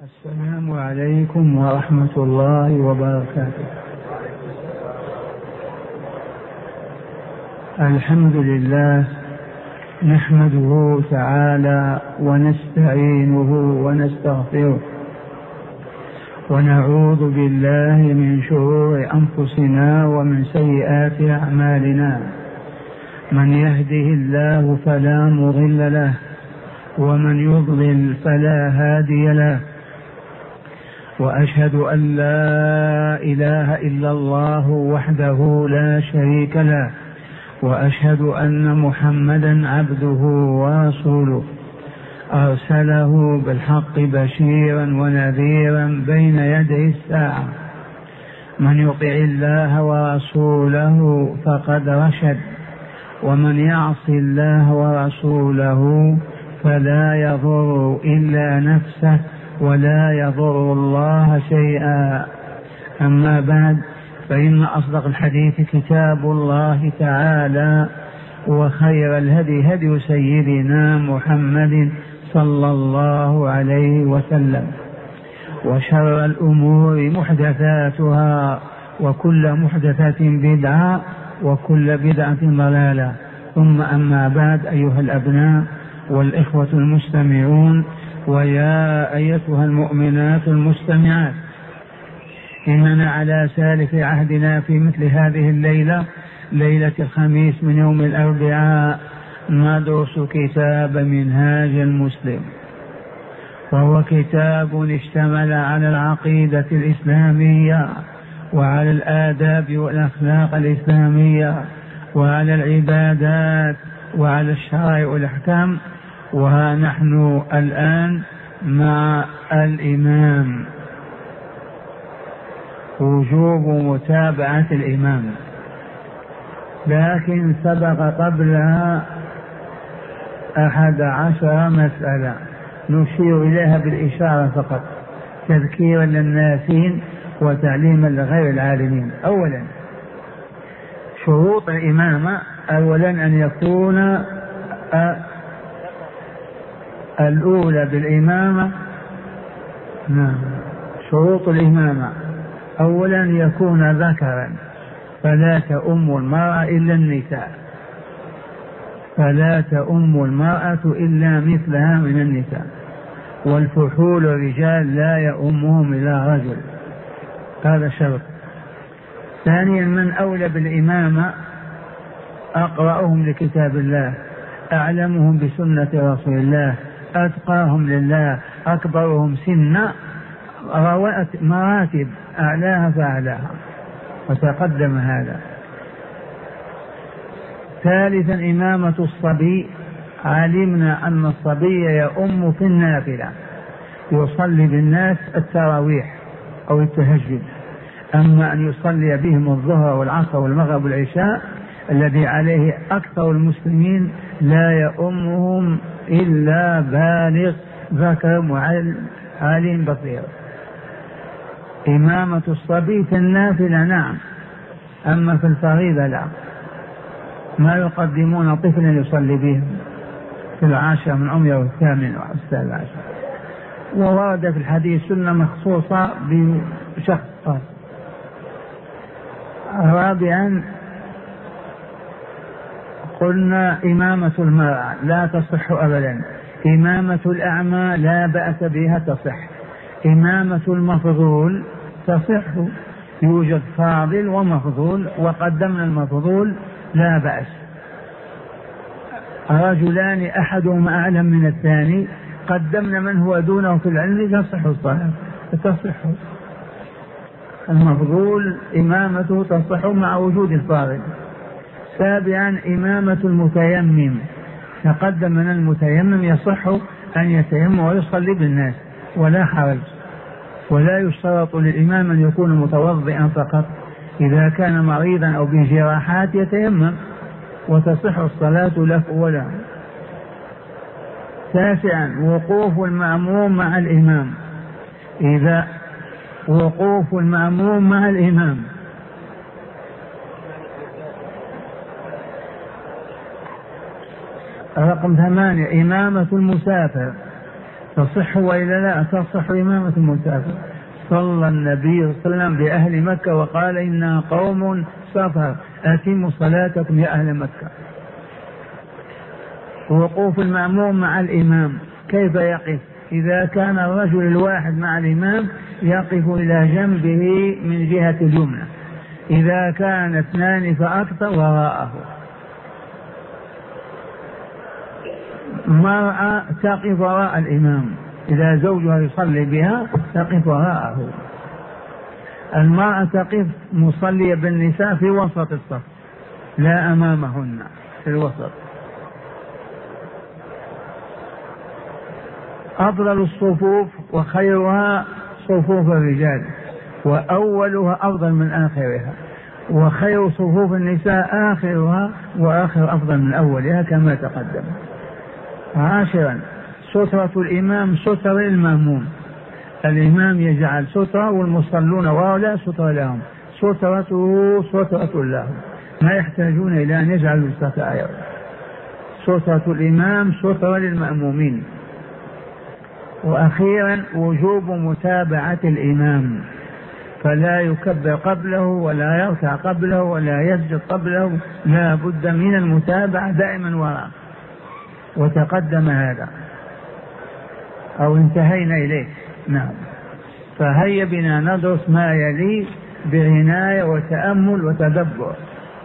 السلام عليكم ورحمة الله وبركاته. الحمد لله نحمده تعالى ونستعينه ونستغفره ونعوذ بالله من شرور أنفسنا ومن سيئات أعمالنا. من يهده الله فلا مضل له ومن يضلل فلا هادي له، وأشهد أن لا إله إلا الله وحده لا شريك له، وأشهد أن محمدا عبده ورسوله أرسله بالحق بشيرا ونذيرا بين يدي الساعة. من يطع الله ورسوله فقد رشد، ومن يعص الله ورسوله فلا يضر إلا نفسه ولا يضر الله شيئا. أما بعد، فإن أصدق الحديث كتاب الله تعالى، وخير الهدي هدي سيدنا محمد صلى الله عليه وسلم، وشر الأمور محدثاتها، وكل محدثة بدعة، وكل بدعة ضلالة. ثم أما بعد، أيها الأبناء والإخوة المستمعون، ويا أيتها المؤمنات المستمعات، إننا على سالف عهدنا في مثل هذه الليلة، ليلة الخميس من يوم الأربعاء، ندرس كتاب منهاج المسلم، وهو كتاب اشتمل على العقيدة الإسلامية وعلى الآداب والأخلاق الإسلامية وعلى العبادات وعلى الشرائع والأحكام. وها نحن الآن مع الإمام، وجوب متابعة الإمام، لكن سبق قبلها 11 مسألة نشير إليها بالإشارة فقط، تذكيرا للناسين وتعليما لغير العالمين. أولا، شروط الإمامة. أولا أن يكون الأولى بالإمامة، شروط الإمامة: أولا يكون ذكرا، فلا تؤم المرأة إلا النساء، فلا تؤم المرأة إلا مثلها من النساء، والفحول الرجال لا يؤمهم إلا رجل، هذا شرط. ثانيا، من أولى بالإمامة: أقرأهم لكتاب الله، أعلمهم بسنة رسول الله، أتقاهم لله، أكبرهم سنا، مراتب أعلاها فأعلاها، وتقدم هذا. ثالثا، إمامة الصبي. علمنا أن الصبي يؤم في النافلة، يصلي بالناس التراويح أو التهجد، أما أن يصلي بهم الظهر والعصر والمغرب والعشاء الذي عليه أكثر المسلمين لا يؤمهم إلا بالغ ذكر عالم بصير. إمامة الصبي في النافلة نعم، أما في الفريضة لا. ما يقدمون طفلا يصلي بهم في 10 من عمره والثامن والسابع عشر. وورد في الحديث سنة مخصوصة بشخص. رابعا، قلنا إمامة المرأة لا تصح أبدا. إمامة الأعمى لا بأس بها تصح. إمامة المفضول تصح، يوجد فاضل ومفضول، وقدمنا المفضول لا بأس. رجلان أحدهما أعلم من الثاني، قدمنا من هو دونه في العلم، تصح الصلاة، تصح. المفضول إمامته تصح مع وجود الفاضل. سابعا، إمامة المتيمم. تقدم من المتيمم يصح أن يتيمم ويصلي بالناس ولا حرج، ولا يشترط للإمام أن يكون متوضئا فقط، إذا كان مريضا أو بجراحات يتيمم وتصح الصلاة له ولا. تاسعا، وقوف المأموم مع الإمام. إذا وقوف المأموم مع الإمام. رقم 8، إمامة المسافر. تصح وإلا لا تصح إمامة المسافر. صلى النبي صلى الله عليه وسلم بأهل مكة وقال إنا قوم سفر أتموا صلاتكم يا أهل مكة. وقوف المأموم مع الإمام كيف يقف؟ إذا كان الرجل الواحد مع الإمام يقف إلى جنبه من جهة اليمنى، إذا كان اثنان فأكثر وراءه. مرأة تقف وراء الإمام، إذا زوجها يصلي بها تقف وراءه. المرأة تقف مصلية بالنساء في وسط الصف لا أمامهن، في الوسط. أفضل الصفوف وخيرها صفوف الرجال، وأولها أفضل من آخرها، وخير صفوف النساء آخرها، وآخر أفضل من أولها كما تقدم. 10 سترة الإمام سترة للمأموم. الإمام يجعل سترة والمصلون ولا سترة لهم، سترته سترة لهم، ما يحتاجون إلى أن يجعلوا سترة. سترة الإمام سترة للمأمومين. وأخيرا وجوب متابعة الإمام، فلا يكبر قبله ولا يركع قبله ولا يسجد قبله، لا بد من المتابعة دائما وراءه. وتقدم هذا أو انتهينا إليه. نعم. فهيا بنا ندرس ما يلي بعناية وتأمل وتدبر.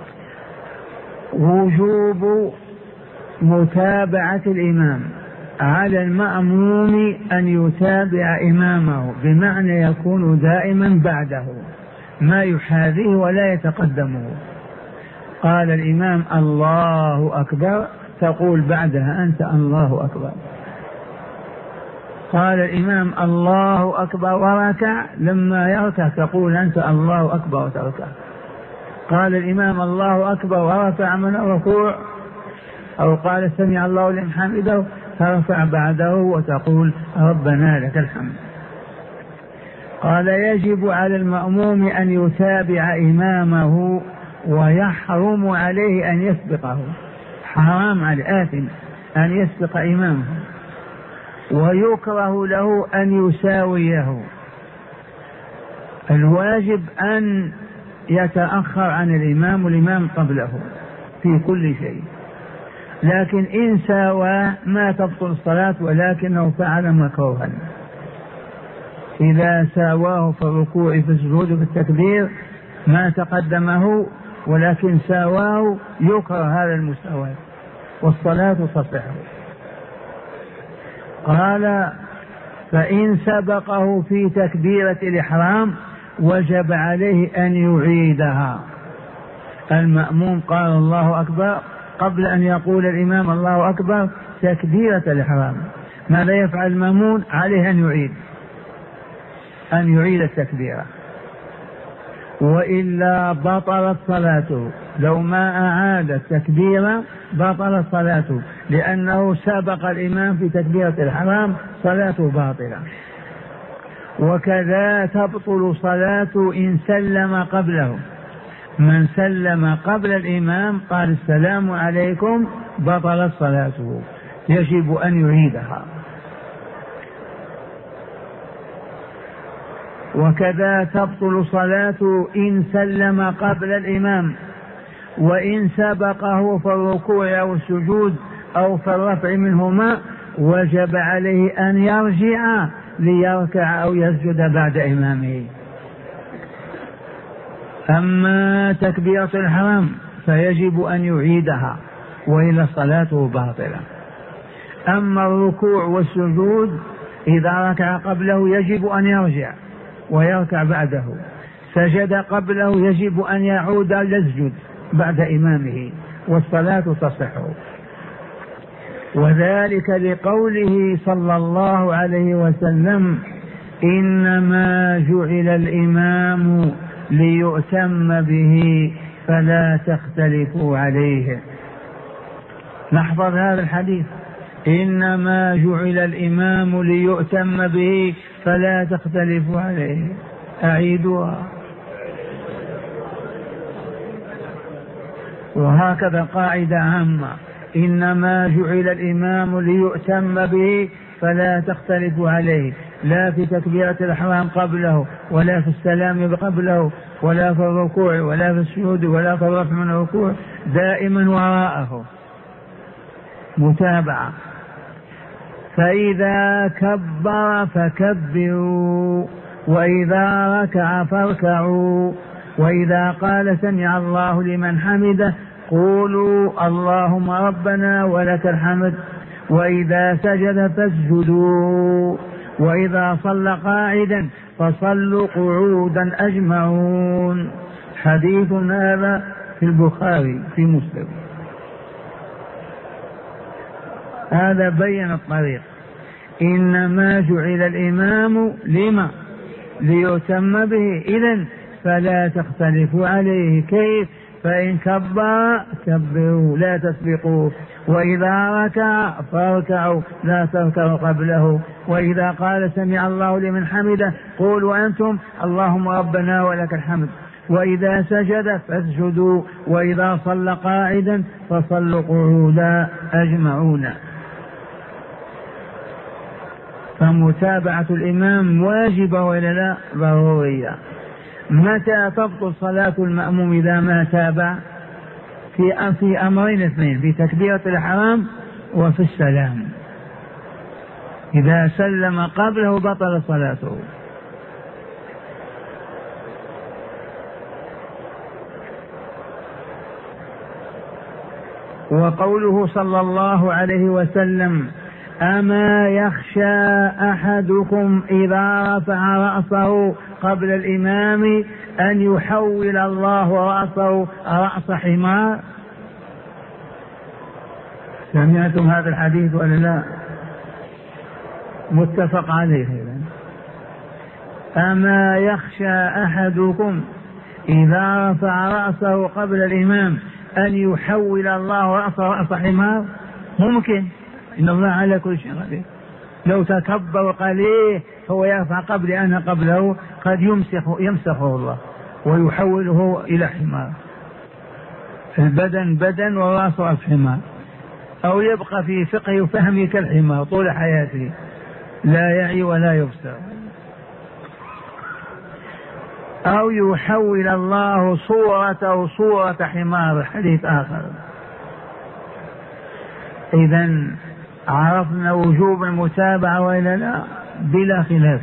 وجوب متابعة الإمام، على المأموم أن يتابع إمامه، بمعنى يكون دائما بعده ما يحاذيه ولا يتقدمه. قال الإمام الله أكبر تقول بعدها أنت الله أكبر. قال الإمام الله أكبر وركع، لما يركع تقول أنت الله أكبر وتركع. قال الإمام الله أكبر ورفع من الركوع، أو قال سمع الله لمن حمده، ترفع بعده وتقول ربنا لك الحمد. قال يجب على المأموم أن يتابع إمامه، ويحرم عليه أن يسبقه، حرام على آثم أن يسبق إمامه، ويكره له أن يساويه. الواجب أن يتأخر عن الإمام والإمام قبله في كل شيء، لكن إن ساوى ما تبطل الصلاة، ولكنه فعل مكروها. إذا ساواه في الركوع في السجود في التكبير ما تقدمه، ولكن ساواه يكره هذا المساواة والصلاة تصح. قال فإن سبقه في تكبيرة الإحرام وجب عليه أن يعيدها. المأموم قال الله أكبر قبل أن يقول الإمام الله أكبر تكبيرة الإحرام، ماذا يفعل المأمون؟ عليه أن يعيد التكبيرة، وإلا بطلت صلاته. لو ما أعاد التكبيرة بطلت صلاته، لأنه سبق الإمام في تكبيرة الإحرام، صلاته باطلة. وكذا تبطل صلاته إن سلم قبله. من سلم قبل الإمام قال السلام عليكم بطلت صلاته، يجب أن يعيدها. وكذا تبطل صلاته إن سلم قبل الإمام، وإن سبقه في الركوع أو السجود أو في الرفع منهما وجب عليه أن يرجع ليركع أو يسجد بعد إمامه. أما تكبيرة الإحرام فيجب أن يعيدها، وإلا صلاته باطلة. أما الركوع والسجود إذا ركع قبله يجب أن يرجع ويركع بعده، سجد قبله يجب أن يعود يسجد بعد إمامه، والصلاة تصح. وذلك لقوله صلى الله عليه وسلم إنما جعل الإمام ليؤتم به فلا تختلفوا عليه. نحفظ هذا الحديث، إنما جعل الإمام ليؤتم به فلا تختلفوا عليه. أعيدوها. وهكذا قاعدة عامة، إنما جعل الإمام ليؤتم به فلا تختلفوا عليه، لا في تكبيرة الإحرام قبله، ولا في السلام قبله، ولا في الركوع، ولا في السجود، ولا في الرفع من الركوع، دائما وراءه متابعة. فإذا كبر فكبروا، وإذا ركع فاركعوا، وإذا قال سمع الله لمن حمده قولوا اللهم ربنا ولك الحمد، وإذا سجد فاسجدوا، وإذا صلى قاعدا فصلوا قعودا أجمعون. حديث هذا في البخاري في مسلم. هذا بين الطريق. إنما جعل الإمام لما ليتم به، إذن فلا تختلفوا عليه. كيف؟ فإن كبر كبروا لا تسبقوه، وإذا ركع فاركعوا لا تركعوا قبله، وإذا قال سمع الله لمن حمده قولوا أنتم اللهم ربنا ولك الحمد، وإذا سجد فاسجدوا، وإذا صلى قاعدا فصلوا قعودا أجمعون. فمتابعة الإمام واجبة ولا لا؟ ضرورية. متى تبطل صلاة المأموم إذا ما تابع؟ في أمرين اثنين، في تكبيرة الإحرام وفي السلام. إذا سلم قبله بطل صلاته. وقوله صلى الله عليه وسلم أما يخشى أحدكم إذا رفع رأسه قبل الإمام أن يحول الله رأسه رأس حمار؟ سمعتم هذا الحديث ولا لا؟ متفق عليه. أما يخشى أحدكم إذا رفع رأسه قبل الإمام أن يحول الله رأسه رأس حمار؟ ممكن، إن الله على كل شيء قدير. لو تكبر وقال إيه هو يرفع قبل أنا قبله، قد يمسخه الله ويحوله إلى حمار. البدن بدن والرأس رأس حمار، أو يبقى في فقه وفهمه كالحمار طول حياته لا يعي ولا يبصر، أو يحول الله صورته صورة حمار. حديث آخر. إذن عرفنا وجوب المتابعة وإلا لا؟ بلا خلاف.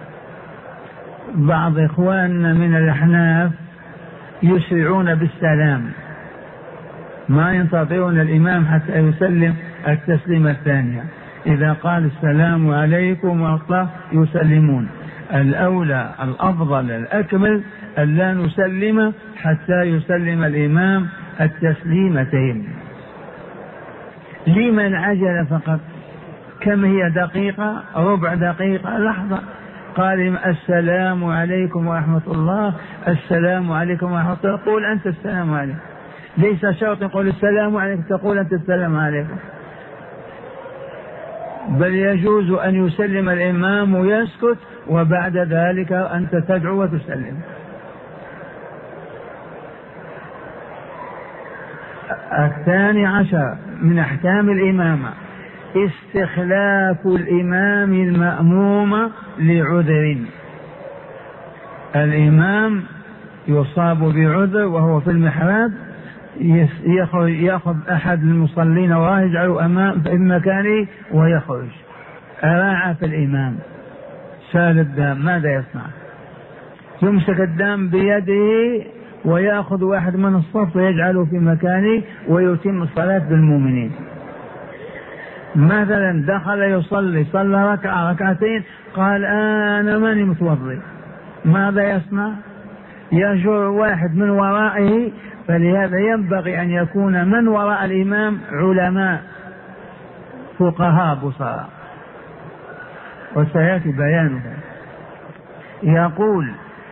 بعض إخواننا من الأحناف يسرعون بالسلام، ما ينتظرون الإمام حتى يسلم التسليمة الثانية. إذا قال السلام عليكم ورحمة الله يسلمون. الأولى الأفضل الأكمل أن لا نسلم حتى يسلم الإمام التسليمتين. لمن عجل فقط. كم هي؟ دقيقة، ربع دقيقة، لحظة. قال السلام عليكم ورحمة الله، السلام عليكم ورحمة الله، قول أنت السلام عليكم. ليس شرط يقول السلام عليكم تقول أنت السلام عليكم، بل يجوز أن يسلم الإمام ويسكت، وبعد ذلك أنت تدعو وتسلم. الثاني عشر من أحكام الإمامة استخلاف الإمام المأموم لعذر. الإمام يصاب بعذر وهو في المحراب، يأخذ أحد المصلين ويجعله أمام في مكانه ويخرج. أراع في الإمام سال الدم، ماذا يصنع؟ يمسك الدم بيده ويأخذ واحد من الصف ويجعله في مكانه ويتم الصلاة بالمؤمنين. مثلا دخل يصلي، صلى ركعة ركعتين، قال أنا ماني متوضي، ماذا يصنع؟ يجر واحد من ورائه. فلهذا ينبغي أن يكون من وراء الإمام علماء فقهاء بصراء، وسيأتي بيانها. يقول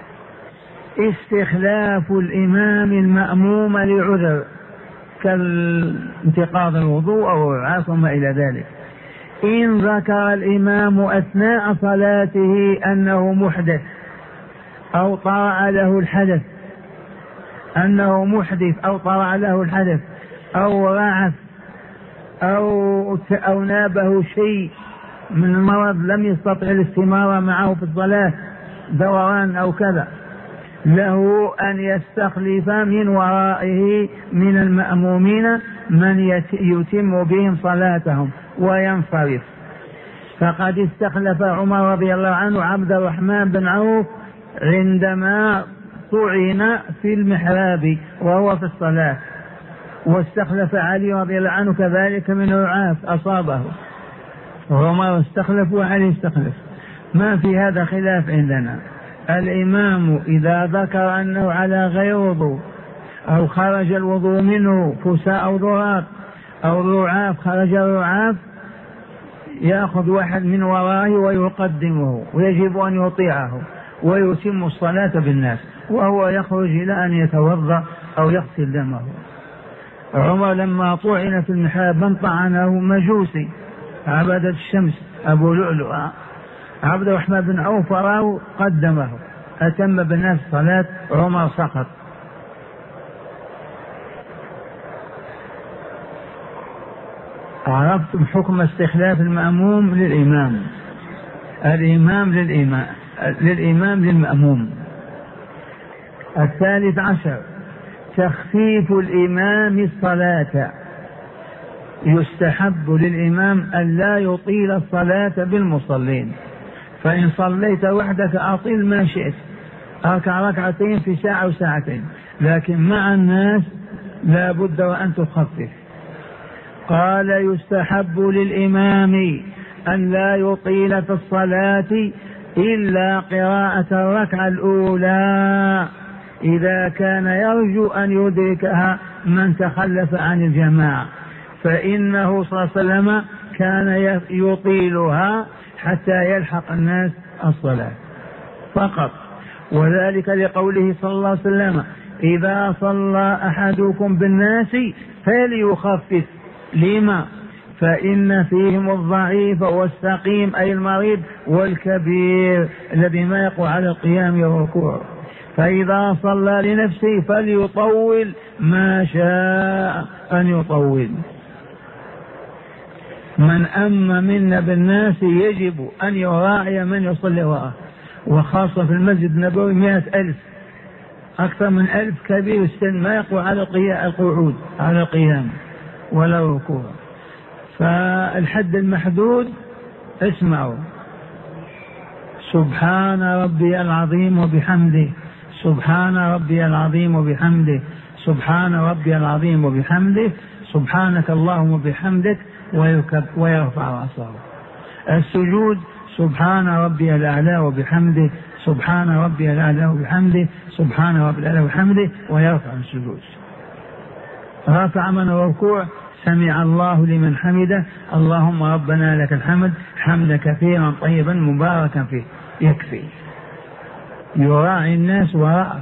استخلاف الإمام المأموم لعذر كالانتقاض الوضوء أو الرعاة وما إلى ذلك. إن ذكر الإمام أثناء صلاته أنه محدث أو طرأ له الحدث، أنه محدث أو طرأ له الحدث، أو رعف أو نابه شيء من المرض لم يستطع الاستمارة معه في الصلاة، دوران أو كذا، له أن يستخلف من ورائه من المأمومين من يتم بهم صلاتهم وينصرف. فقد استخلف عمر رضي الله عنه عبد الرحمن بن عوف عندما طعن في المحراب وهو في الصلاة، واستخلف علي رضي الله عنه كذلك من رعاف أصابه، عمر استخلف وعلي استخلف، ما في هذا خلاف عندنا. الإمام إذا ذكر أنه على غير وضوء أو خرج الوضوء منه فساء أو ضراب أو رعاف خرج الرعاف يأخذ واحد من ورائه ويقدمه، ويجب أن يطيعه ويتم الصلاة بالناس، وهو يخرج إلى أن يتوضأ أو يغسل دمه. عمر لما طعن في المحراب من طعنه مجوسي عبدة الشمس أبو لؤلؤ عبد الرحمن بن عوف فراه قدمه، أتم بالناس الصلاة، عمر سقط. عرفتم حكم استخلاف المأموم للإمام، للإمام للمأموم. 13 تخفيف الإمام الصلاة. يستحب للإمام أن لا يطيل الصلاة بالمصلين، فإن صليت وحدك أطيل ما شئت، أركع ركعتين في ساعة وساعتين، لكن مع الناس لا بد وأن تخفف. قال يستحب للإمام أن لا يطيل في الصلاة إلا قراءة الركعة الأولى إذا كان يرجو أن يدركها من تخلف عن الجماعة، فإنه صلى الله عليه وسلم كان يطيلها حتى يلحق الناس الصلاة فقط، وذلك لقوله صلى الله عليه وسلم إذا صلى أحدكم بالناس فليخفف. لما؟ فإن فيهم الضعيف والسقيم أي المريض والكبير الذي ما يقوى على القيام والركوع، فإذا صلى لنفسه فليطول ما شاء أن يطول. من أم منا بالناس يجب أن يراعي من يصلي وراءه، وخاصة في المسجد النبوي 100,000 أكثر من 1000 كبير السن ما يقوى على القعود على القيام ولا الركوع. فالحد المحدود اسمعوا: سبحان ربي العظيم وبحمده، سبحان ربي العظيم وبحمده، سبحان ربي العظيم وبحمده، سبحانك اللهم وبحمدك، ويرفع رأسه. السجود: سبحان ربي الأعلى وبحمده، سبحان ربي الأعلى وبحمده، سبحان ربي الأعلى وبحمده، ويرفع السجود. رفع من الركوع: سمع الله لمن حمده، اللهم ربنا لك الحمد حمدا كثيرا طيبا مباركا فيه. يكفي، يراعي الناس وراءه.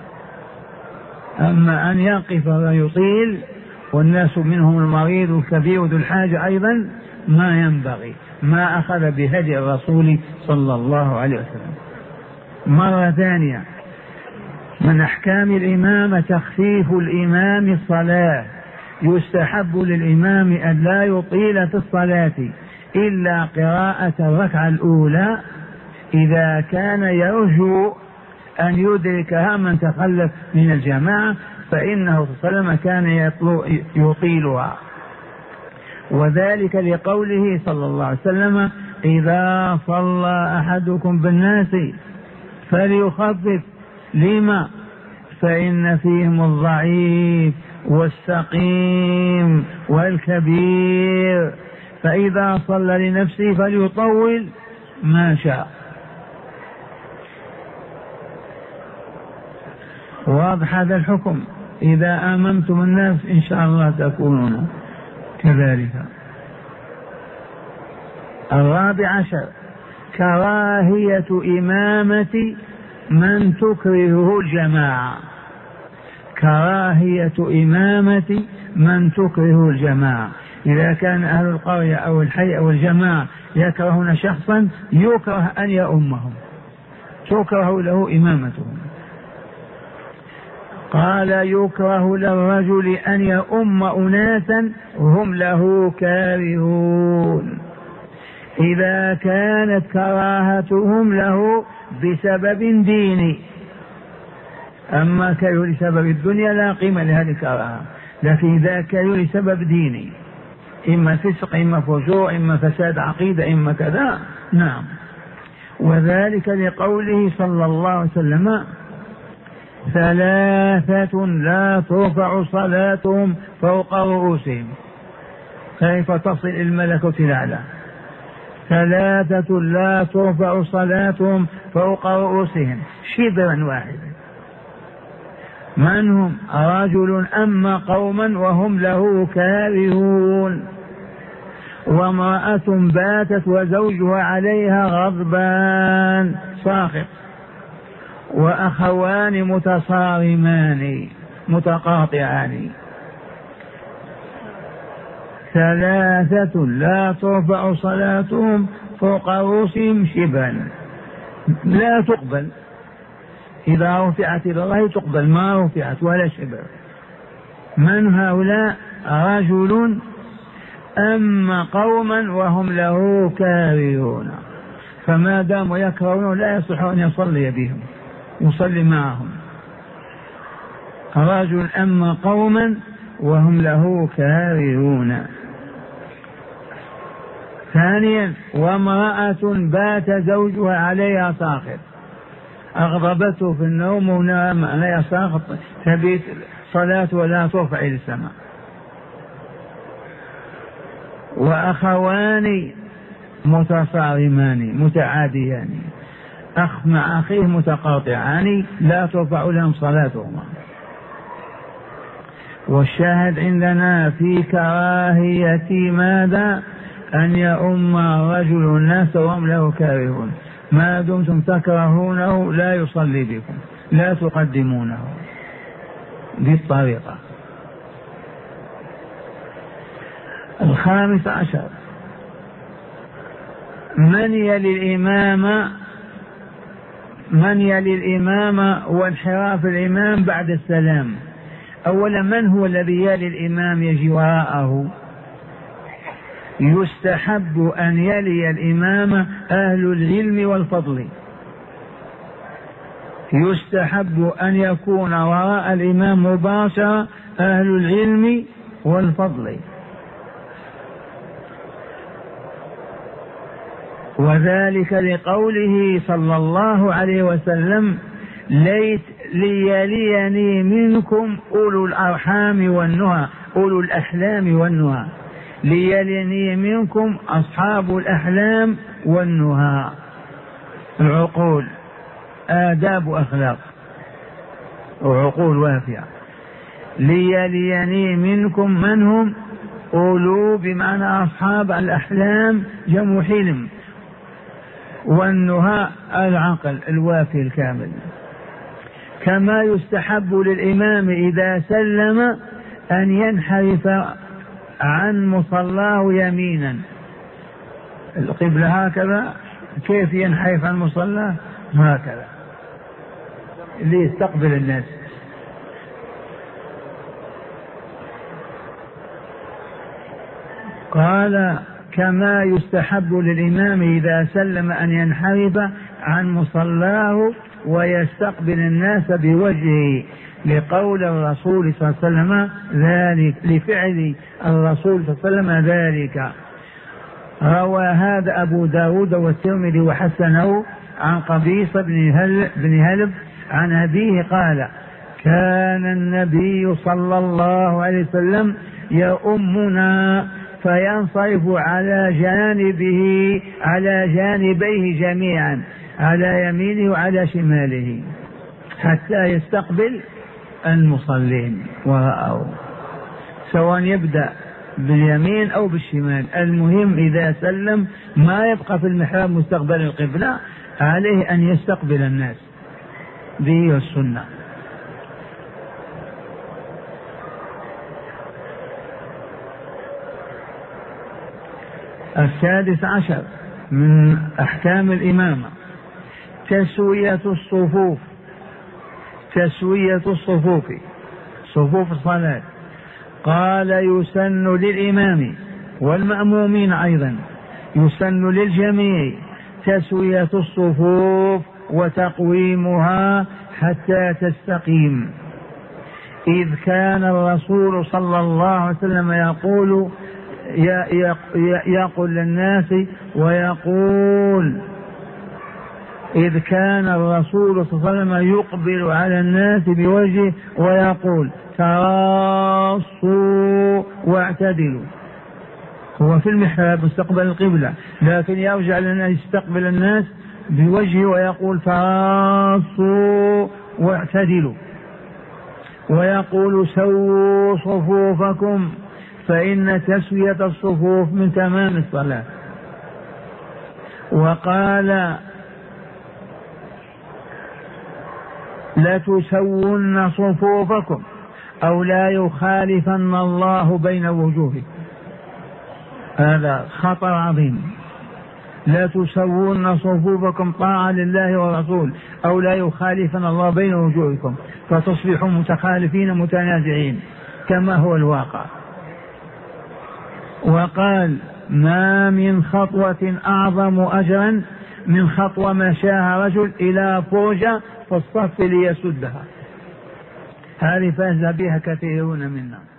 أما أن يقف ويطيل والناس منهم المريض والكبير وذو الحاجة أيضا ما ينبغي، ما أخذ بهدي الرسول صلى الله عليه وسلم. مرة ثانية، من أحكام الإمام تخفيف الإمام الصلاة. يستحب للإمام أن لا يطيل في الصلاة إلا قراءة الركعة الأولى إذا كان يرجو أن يدركها من تخلف من الجماعة، فإنه صلى الله عليه وسلم كان يطيلها، وذلك لقوله صلى الله عليه وسلم إذا صلى أحدكم بالناس فليخفف. لما؟ فإن فيهم الضعيف والسقيم والكبير، فإذا صلى لنفسه فليطول ما شاء. واضح هذا الحكم؟ إذا آمنتم الناس إن شاء الله تكونون كذلك. 14 كراهية إمامة من تكرهه الجماعة. كراهية إمامة من تكره الجماعة. إذا كان أهل القرية أو الحي أو الجماعة يكرهون شخصا يكره أن يؤمهم، تكره له إمامتهم. قال يكره للرجل أن يؤم أناسا هم له كارهون إذا كانت كراهتهم له بسبب ديني. أما كره لسبب الدنيا لا قيمة لهذه الكراهة، لكن إذا كره لسبب ديني، إما فسق إما فجور إما فساد عقيدة إما كذا، نعم. وذلك لقوله صلى الله عليه وسلم: ثلاثة لا ترفع صلاتهم فوق رؤوسهم. كيف تصل الملكوت الأعلى؟ ثلاثة لا ترفع صلاتهم فوق رؤوسهم شبرا واحدا. من هم؟ رجل أما قوما وهم له كارهون، وامرأة باتت وزوجها عليها غضبان ساخط، وأخوان متصارمان متقاطعان. ثلاثة لا ترفع صلاتهم فوق رؤوسهم شبرا، لا تقبل. إذا رفعت إلى الله تقبل، ما رفعت ولا شبر. من هؤلاء؟ رجل أما قوما وهم له كارهون، فما داموا يكرهون لا يصح أن يصلي بهم، يصلي معهم. رجل أما قوما وهم له كارهون. ثانيا: وامرأة بات زوجها عليها ساخط، أغضبته في النوم ونام عليها ساخط، تبيت صلاة ولا ترفع إلى السماء. وأخوان متصارمان متعاديان، أخ مع أخيه متقاطعان لا ترفع لهم صلاتهما. والشاهد عندنا في كراهية ماذا؟ أن يؤم رجل الناس وهم له كارهون. ما دمتم تكرهونه لا يصلي بكم، لا تقدمونه بالطريقة. 15: من يلي الإمام وانحراف الإمام بعد السلام. أولا، من هو الذي يلي الإمام يجي وراءه؟ يستحب أن يلي الإمام أهل العلم والفضل، يستحب أن يكون وراء الإمام مباشرة أهل العلم والفضل. وذلك لقوله صلى الله عليه وسلم: ليليني منكم أولو الأرحام والنهى، أولو الأحلام والنهى. ليليني منكم أصحاب الأحلام والنهى، العقول، آداب وأخلاق وعقول وافية. ليليني منكم من هم؟ أولو بمعنى أصحاب الأحلام جمع حلم، والنهى العقل الوافي الكامل. كما يستحب للإمام إذا سلم أن ينحرف عن مصلاه يمينا، القبلة هكذا. كيف ينحرف عن مصلاه؟ هكذا ليستقبل الناس. قال: كما يستحب للإمام إذا سلم أن ينحرف عن مصلاه ويستقبل الناس بوجهه، لقول الرسول صلى الله عليه وسلم ذلك، لفعل الرسول صلى الله عليه وسلم ذلك. روى هذا أبو داود والترمذي وحسنه عن قبيصة بن هلب عن أبيه قال: كان النبي صلى الله عليه وسلم يؤمنا فينصرف على جانبيه جميعا، على يمينه وعلى شماله، حتى يستقبل المصلين وراءه، سواء يبدأ باليمين أو بالشمال. المهم إذا سلم ما يبقى في المحراب مستقبل القبلة، عليه أن يستقبل الناس، به السنة. السادس عشر من أحكام الإمامة تسوية الصفوف، تسوية الصفوف، صفوف الصلاة. قال يسن للإمام والمأمومين أيضا، يسن للجميع تسوية الصفوف وتقويمها حتى تستقيم، إذ كان الرسول صلى الله عليه وسلم يقول للناس ويقول، إذ كان الرسول صلى الله عليه وسلم يقبل على الناس بوجهه ويقول تراصوا واعتدلوا. هو في المحراب مستقبل القبلة، لكن يرجع لنا يستقبل الناس بوجهه ويقول تراصوا واعتدلوا، ويقول سووا صفوفكم، فإن تسوية الصفوف من تمام الصلاة. وقال لا تسون صفوفكم أو لا يخالفن الله بين وجوهكم، هذا خطر عظيم. لا تسوون صفوفكم طاعة لله والرسول أو لا يخالفن الله بين وجوهكم فتصبحوا متخالفين متنازعين كما هو الواقع. وقال ما من خطوة أعظم أجرا من خطوة مشاها رجل إلى فرجة في الصف ليسدها، هذه فاز بها كثيرون منا.